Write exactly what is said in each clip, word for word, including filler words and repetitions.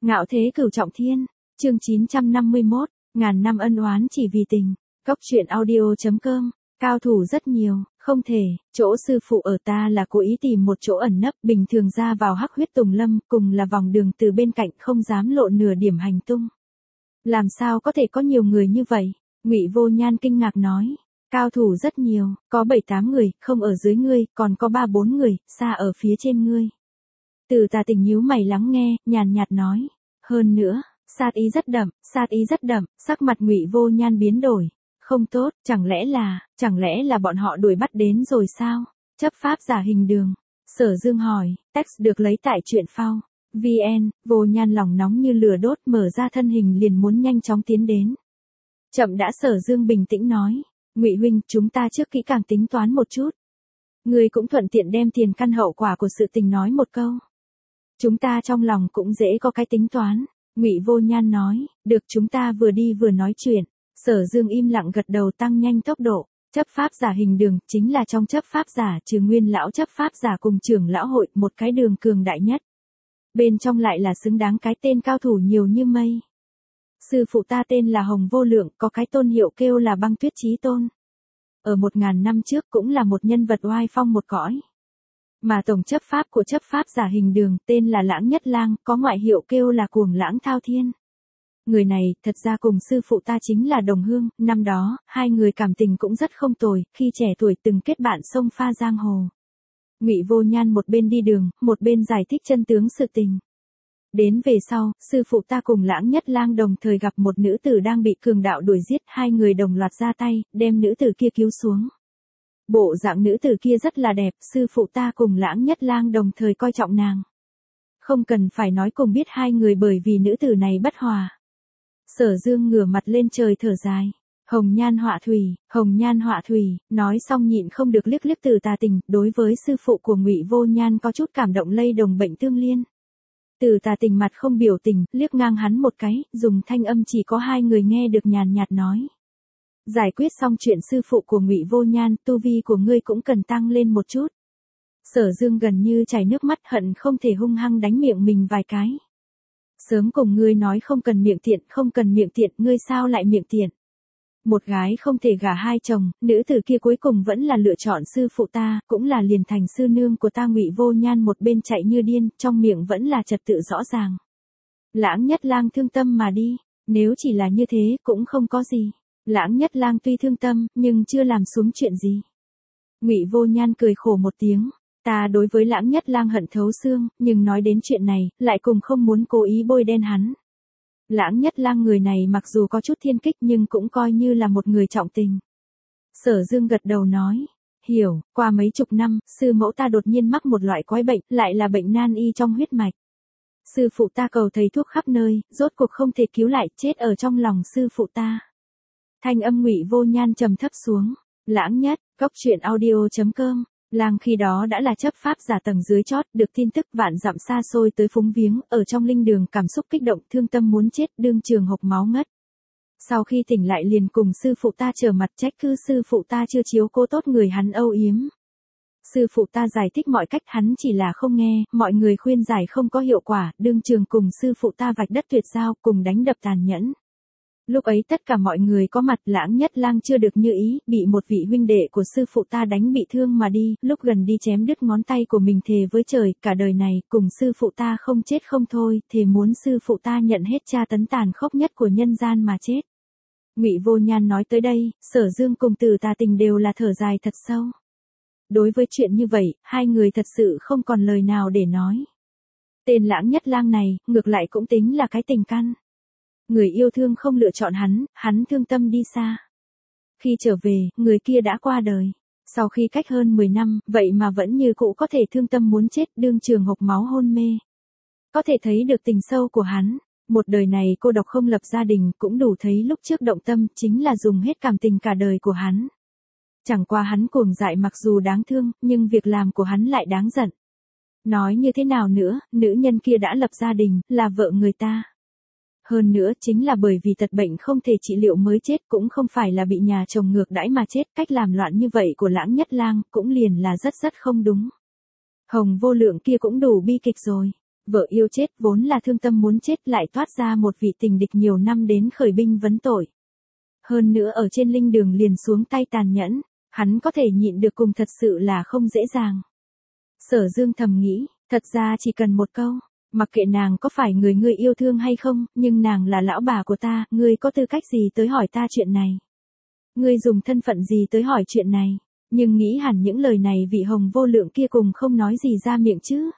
Ngạo thế cửu trọng thiên, chương chín trăm năm mươi mốt, ngàn năm ân oán chỉ vì tình. Cốc truyện audio.com, cao thủ rất nhiều, không thể, chỗ sư phụ ở ta là cố ý tìm một chỗ ẩn nấp, bình thường ra vào hắc huyết tùng lâm, cùng là vòng đường từ bên cạnh không dám lộ nửa điểm hành tung. Làm sao có thể có nhiều người như vậy? Ngụy Vô Nhan kinh ngạc nói, cao thủ rất nhiều, có bảy tám người, không ở dưới ngươi, còn có ba bốn người, xa ở phía trên ngươi. Từ Tà Tình nhíu mày lắng nghe, nhàn nhạt nói, hơn nữa, sát ý rất đậm, sát ý rất đậm, sắc mặt Ngụy Vô Nhan biến đổi. Không tốt, chẳng lẽ là, chẳng lẽ là bọn họ đuổi bắt đến rồi sao? Chấp pháp giả hình đường. Sở Dương hỏi, text được lấy tại truyện phao. vê en, Vô Nhan lòng nóng như lửa đốt, mở ra thân hình liền muốn nhanh chóng tiến đến. Chậm đã. Sở Dương bình tĩnh nói, Ngụy huynh, chúng ta trước kỹ càng tính toán một chút. Ngươi cũng thuận tiện đem tiền căn hậu quả của sự tình nói một câu. Chúng ta trong lòng cũng dễ có cái tính toán. Ngụy Vô Nhan nói, được, chúng ta vừa đi vừa nói chuyện. Sở Dương im lặng gật đầu, tăng nhanh tốc độ. Chấp pháp giả hình đường, chính là trong chấp pháp giả trừ nguyên lão chấp pháp giả cùng trưởng lão hội, một cái đường cường đại nhất. Bên trong lại là xứng đáng cái tên cao thủ nhiều như mây. Sư phụ ta tên là Hồng Vô Lượng, có cái tôn hiệu kêu là Băng Tuyết Chí Tôn. Ở một ngàn năm trước cũng là một nhân vật oai phong một cõi. Mà tổng chấp pháp của chấp pháp giả hình đường tên là Lãng Nhất Lang, có ngoại hiệu kêu là Cuồng Lãng Thao Thiên. Người này, thật ra cùng sư phụ ta chính là đồng hương, năm đó, hai người cảm tình cũng rất không tồi, khi trẻ tuổi từng kết bạn sông pha giang hồ. Ngụy Vô Nhan một bên đi đường, một bên giải thích chân tướng sự tình. Đến về sau, sư phụ ta cùng Lãng Nhất Lang đồng thời gặp một nữ tử đang bị cường đạo đuổi giết, hai người đồng loạt ra tay, đem nữ tử kia cứu xuống. Bộ dạng nữ tử kia rất là đẹp, sư phụ ta cùng Lãng Nhất Lang đồng thời coi trọng nàng. Không cần phải nói cùng biết hai người bởi vì nữ tử này bất hòa. Sở Dương ngửa mặt lên trời thở dài. Hồng nhan họa thủy, hồng nhan họa thủy, nói xong nhịn không được liếc liếc Từ Tà Tình, đối với sư phụ của Ngụy Vô Nhan có chút cảm động lây đồng bệnh tương liên. Từ Tà Tình mặt không biểu tình, liếc ngang hắn một cái, dùng thanh âm chỉ có hai người nghe được nhàn nhạt nói. Giải quyết xong chuyện sư phụ của Ngụy Vô Nhan, tu vi của ngươi cũng cần tăng lên một chút. Sở Dương gần như chảy nước mắt, hận không thể hung hăng đánh miệng mình vài cái. Sớm cùng ngươi nói không cần miệng tiện, không cần miệng tiện, ngươi sao lại miệng tiện. Một gái không thể gả hai chồng, nữ tử kia cuối cùng vẫn là lựa chọn sư phụ ta, cũng là liền thành sư nương của ta. Ngụy Vô Nhan một bên chạy như điên, trong miệng vẫn là trật tự rõ ràng. Lãng Nhất Lang thương tâm mà đi, nếu chỉ là như thế cũng không có gì. Lãng Nhất Lang tuy thương tâm, nhưng chưa làm xuống chuyện gì. Ngụy Vô Nhan cười khổ một tiếng. Ta đối với Lãng Nhất Lang hận thấu xương, nhưng nói đến chuyện này, lại cùng không muốn cố ý bôi đen hắn. Lãng Nhất Lang người này mặc dù có chút thiên kích nhưng cũng coi như là một người trọng tình. Sở Dương gật đầu nói, hiểu, qua mấy chục năm, sư mẫu ta đột nhiên mắc một loại quái bệnh, lại là bệnh nan y trong huyết mạch. Sư phụ ta cầu thầy thuốc khắp nơi, rốt cuộc không thể cứu lại, chết ở trong lòng sư phụ ta. Thanh âm Ngụy Vô Nhan trầm thấp xuống. Lãng Nhất, cốc truyện audio.com. Lang khi đó đã là chấp pháp giả tầng dưới chót, được tin tức vạn dặm xa xôi tới phúng viếng, ở trong linh đường cảm xúc kích động, thương tâm muốn chết, đương trường hộc máu ngất. Sau khi tỉnh lại liền cùng sư phụ ta trở mặt trách cứ sư phụ ta chưa chiếu cố tốt người hắn âu yếm. Sư phụ ta giải thích mọi cách, hắn chỉ là không nghe, mọi người khuyên giải không có hiệu quả, đương trường cùng sư phụ ta vạch đất tuyệt giao, cùng đánh đập tàn nhẫn. Lúc ấy tất cả mọi người có mặt, Lãng Nhất Lang chưa được như ý, bị một vị huynh đệ của sư phụ ta đánh bị thương mà đi, lúc gần đi chém đứt ngón tay của mình, thề với trời, cả đời này, cùng sư phụ ta không chết không thôi, thề muốn sư phụ ta nhận hết tra tấn tàn khốc nhất của nhân gian mà chết. Ngụy Vô Nhan nói tới đây, Sở Dương cùng Từ Tà Tình đều là thở dài thật sâu. Đối với chuyện như vậy, hai người thật sự không còn lời nào để nói. Tên Lãng Nhất Lang này, ngược lại cũng tính là cái tình căn. Người yêu thương không lựa chọn hắn, hắn thương tâm đi xa. Khi trở về, người kia đã qua đời. Sau khi cách hơn mười năm, vậy mà vẫn như cũ có thể thương tâm muốn chết, đương trường hộc máu hôn mê. Có thể thấy được tình sâu của hắn. Một đời này cô độc không lập gia đình, cũng đủ thấy lúc trước động tâm chính là dùng hết cảm tình cả đời của hắn. Chẳng qua hắn cuồng dại mặc dù đáng thương, nhưng việc làm của hắn lại đáng giận. Nói như thế nào nữa, nữ nhân kia đã lập gia đình, là vợ người ta. Hơn nữa chính là bởi vì tật bệnh không thể trị liệu mới chết, cũng không phải là bị nhà chồng ngược đãi mà chết, cách làm loạn như vậy của Lãng Nhất Lang cũng liền là rất rất không đúng. Hồng Vô Lượng kia cũng đủ bi kịch rồi. Vợ yêu chết vốn là thương tâm muốn chết lại toát ra một vị tình địch nhiều năm đến khởi binh vấn tội. Hơn nữa ở trên linh đường liền xuống tay tàn nhẫn, hắn có thể nhịn được cùng thật sự là không dễ dàng. Sở Dương thầm nghĩ, thật ra chỉ cần một câu, mặc kệ nàng có phải người ngươi yêu thương hay không, nhưng nàng là lão bà của ta, ngươi có tư cách gì tới hỏi ta chuyện này? Ngươi dùng thân phận gì tới hỏi chuyện này? Nhưng nghĩ hẳn những lời này vị hồng vô lượng kia cùng không nói gì ra miệng chứ.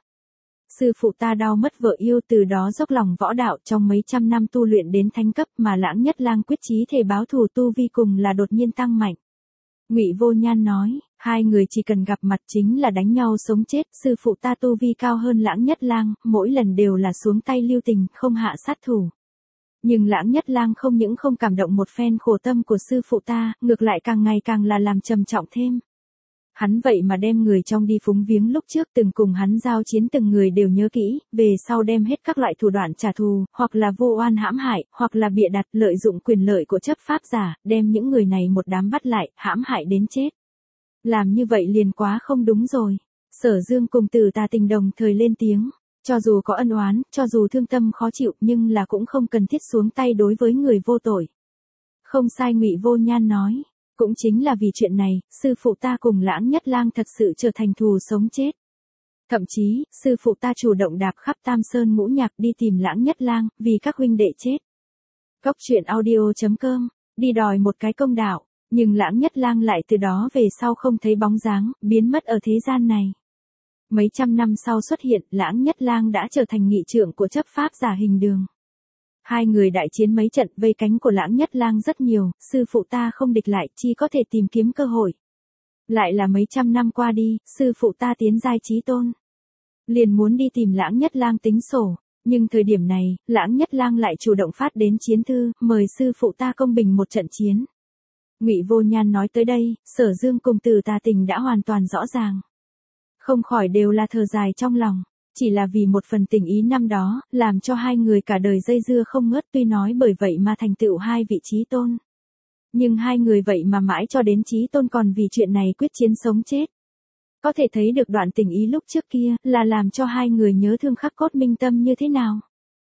Sư phụ ta đau mất vợ yêu từ đó dốc lòng võ đạo trong mấy trăm năm tu luyện đến thánh cấp mà Lãng Nhất Lang quyết chí thề báo thù tu vi cùng là đột nhiên tăng mạnh. Ngụy Vô Nhan nói, hai người chỉ cần gặp mặt chính là đánh nhau sống chết, sư phụ ta tu vi cao hơn Lãng Nhất Lang, mỗi lần đều là xuống tay lưu tình, không hạ sát thủ. Nhưng Lãng Nhất Lang không những không cảm động một phen khổ tâm của sư phụ ta, ngược lại càng ngày càng là làm trầm trọng thêm. Hắn vậy mà đem người trong đi phúng viếng lúc trước từng cùng hắn giao chiến từng người đều nhớ kỹ, về sau đem hết các loại thủ đoạn trả thù, hoặc là vô oan hãm hại, hoặc là bịa đặt lợi dụng quyền lợi của chấp pháp giả, đem những người này một đám bắt lại, hãm hại đến chết. Làm như vậy liền quá không đúng rồi. Sở Dương cùng Từ Tà Tình đồng thời lên tiếng, cho dù có ân oán, cho dù thương tâm khó chịu nhưng là cũng không cần thiết xuống tay đối với người vô tội. Không sai, Ngụy Vô Nhan nói. Cũng chính là vì chuyện này, sư phụ ta cùng Lãng Nhất Lang thật sự trở thành thù sống chết. Thậm chí, sư phụ ta chủ động đạp khắp Tam Sơn ngũ nhạc đi tìm Lãng Nhất Lang, vì các huynh đệ chết. Cốc truyện audio chấm com, đi đòi một cái công đạo, nhưng Lãng Nhất Lang lại từ đó về sau không thấy bóng dáng, biến mất ở thế gian này. Mấy trăm năm sau xuất hiện, Lãng Nhất Lang đã trở thành nghị trưởng của chấp pháp giả Hình Đường. Hai người đại chiến mấy trận, vây cánh của Lãng Nhất Lang rất nhiều, sư phụ ta không địch lại, chỉ có thể tìm kiếm cơ hội. Lại là mấy trăm năm qua đi, sư phụ ta tiến giai chí tôn. Liền muốn đi tìm Lãng Nhất Lang tính sổ, nhưng thời điểm này, Lãng Nhất Lang lại chủ động phát đến chiến thư, mời sư phụ ta công bình một trận chiến. Ngụy Vô Nhan nói tới đây, Sở Dương cùng Từ Tà Tình đã hoàn toàn rõ ràng. Không khỏi đều là thở dài trong lòng. Chỉ là vì một phần tình ý năm đó, làm cho hai người cả đời dây dưa không ngớt, tuy nói bởi vậy mà thành tựu hai vị chí tôn. Nhưng hai người vậy mà mãi cho đến chí tôn còn vì chuyện này quyết chiến sống chết. Có thể thấy được đoạn tình ý lúc trước kia, là làm cho hai người nhớ thương khắc cốt minh tâm như thế nào.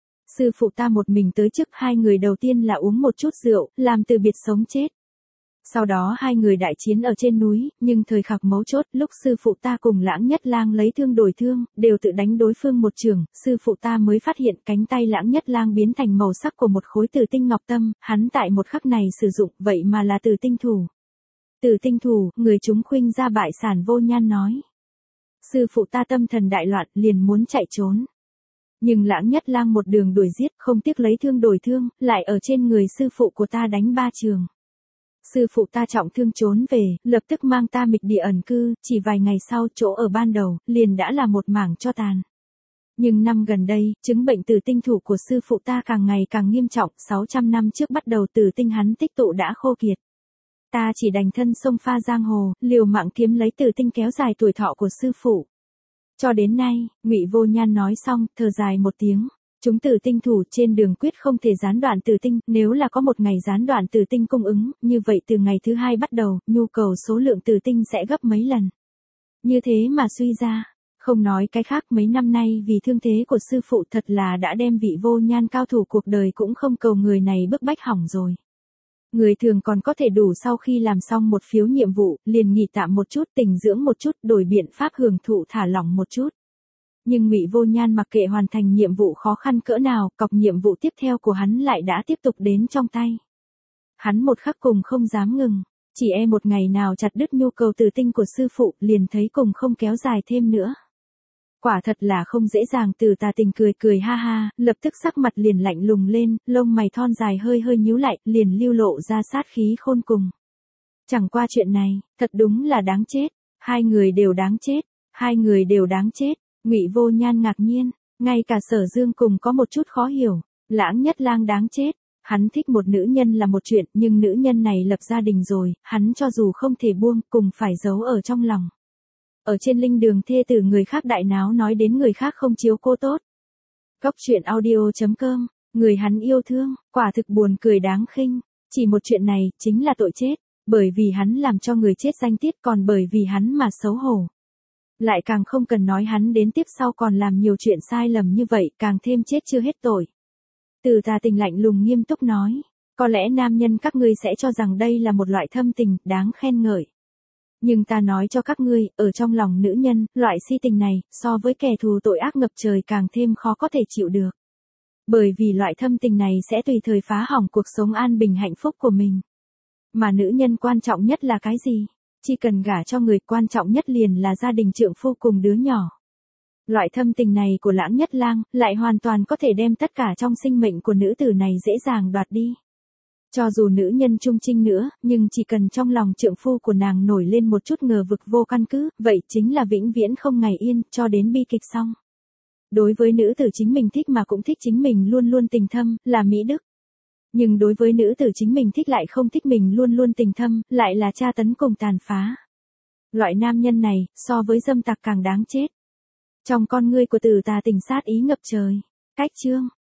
Sư phụ ta một mình tới trước hai người đầu tiên là uống một chút rượu, làm từ biệt sống chết. Sau đó hai người đại chiến ở trên núi, nhưng thời khắc mấu chốt, lúc sư phụ ta cùng Lãng Nhất Lang lấy thương đổi thương, đều tự đánh đối phương một trường, sư phụ ta mới phát hiện cánh tay Lãng Nhất Lang biến thành màu sắc của một khối tử tinh ngọc tâm, hắn tại một khắc này sử dụng, vậy mà là tử tinh thủ. Tử tinh thủ, người chúng khuynh ra bại sản. Vô Nhan nói. Sư phụ ta tâm thần đại loạn, liền muốn chạy trốn. Nhưng Lãng Nhất Lang một đường đuổi giết, không tiếc lấy thương đổi thương, lại ở trên người sư phụ của ta đánh ba trường. Sư phụ ta trọng thương trốn về, lập tức mang ta mịch địa ẩn cư, chỉ vài ngày sau chỗ ở ban đầu, liền đã là một mảng tro tàn. Nhưng năm gần đây, chứng bệnh tử tinh thủ của sư phụ ta càng ngày càng nghiêm trọng, sáu trăm năm trước bắt đầu tử tinh hắn tích tụ đã khô kiệt. Ta chỉ đành thân sông pha giang hồ, liều mạng kiếm lấy tử tinh kéo dài tuổi thọ của sư phụ. Cho đến nay, Ngụy Vô Nhan nói xong, thở dài một tiếng. Chúng tử tinh thủ trên đường quyết không thể gián đoạn tử tinh, nếu là có một ngày gián đoạn tử tinh cung ứng, như vậy từ ngày thứ hai bắt đầu, nhu cầu số lượng tử tinh sẽ gấp mấy lần. Như thế mà suy ra, không nói cái khác, mấy năm nay vì thương thế của sư phụ thật là đã đem vị Vô Nhan cao thủ cuộc đời cũng không cầu người này bức bách hỏng rồi. Người thường còn có thể đủ sau khi làm xong một phiếu nhiệm vụ, liền nghỉ tạm một chút, tỉnh dưỡng một chút, đổi biện pháp hưởng thụ thả lỏng một chút. Nhưng Ngụy Vô Nhan mặc kệ hoàn thành nhiệm vụ khó khăn cỡ nào, cọc nhiệm vụ tiếp theo của hắn lại đã tiếp tục đến trong tay. Hắn một khắc cùng không dám ngừng, chỉ e một ngày nào chặt đứt nhu cầu tử tinh của sư phụ, liền thấy cùng không kéo dài thêm nữa. Quả thật là không dễ dàng. Từ Tà Tình cười cười ha ha, lập tức sắc mặt liền lạnh lùng lên, lông mày thon dài hơi hơi nhíu lại, liền lưu lộ ra sát khí khôn cùng. Chẳng qua chuyện này, thật đúng là đáng chết, hai người đều đáng chết, hai người đều đáng chết. Ngụy Vô Nhan ngạc nhiên, ngay cả Sở Dương cùng có một chút khó hiểu, Lãng Nhất Lang đáng chết, hắn thích một nữ nhân là một chuyện, nhưng nữ nhân này lập gia đình rồi, hắn cho dù không thể buông, cùng phải giấu ở trong lòng. Ở trên linh đường thê tử người khác đại náo nói đến người khác không chiếu cô tốt. Cốc truyện audio chấm com, người hắn yêu thương, quả thực buồn cười đáng khinh, chỉ một chuyện này, chính là tội chết, bởi vì hắn làm cho người chết danh tiết, còn bởi vì hắn mà xấu hổ. Lại càng không cần nói hắn đến tiếp sau còn làm nhiều chuyện sai lầm như vậy, càng thêm chết chưa hết tội. Từ Tà Tình lạnh lùng nghiêm túc nói, có lẽ nam nhân các ngươi sẽ cho rằng đây là một loại thâm tình, đáng khen ngợi. Nhưng ta nói cho các ngươi, ở trong lòng nữ nhân, loại si tình này, so với kẻ thù tội ác ngập trời càng thêm khó có thể chịu được. Bởi vì loại thâm tình này sẽ tùy thời phá hỏng cuộc sống an bình hạnh phúc của mình. Mà nữ nhân quan trọng nhất là cái gì? Chỉ cần gả cho người, quan trọng nhất liền là gia đình trượng phu cùng đứa nhỏ. Loại thâm tình này của Lãng Nhất Lang, lại hoàn toàn có thể đem tất cả trong sinh mệnh của nữ tử này dễ dàng đoạt đi. Cho dù nữ nhân trung trinh nữa, nhưng chỉ cần trong lòng trượng phu của nàng nổi lên một chút ngờ vực vô căn cứ, vậy chính là vĩnh viễn không ngày yên, cho đến bi kịch xong. Đối với nữ tử chính mình thích mà cũng thích chính mình luôn luôn tình thâm, là mỹ đức. Nhưng đối với nữ tử chính mình thích lại không thích mình luôn luôn tình thâm, lại là tra tấn cùng tàn phá. Loại nam nhân này, so với dâm tặc càng đáng chết. Trong con ngươi của Từ Tà Tình sát ý ngập trời. Cách chương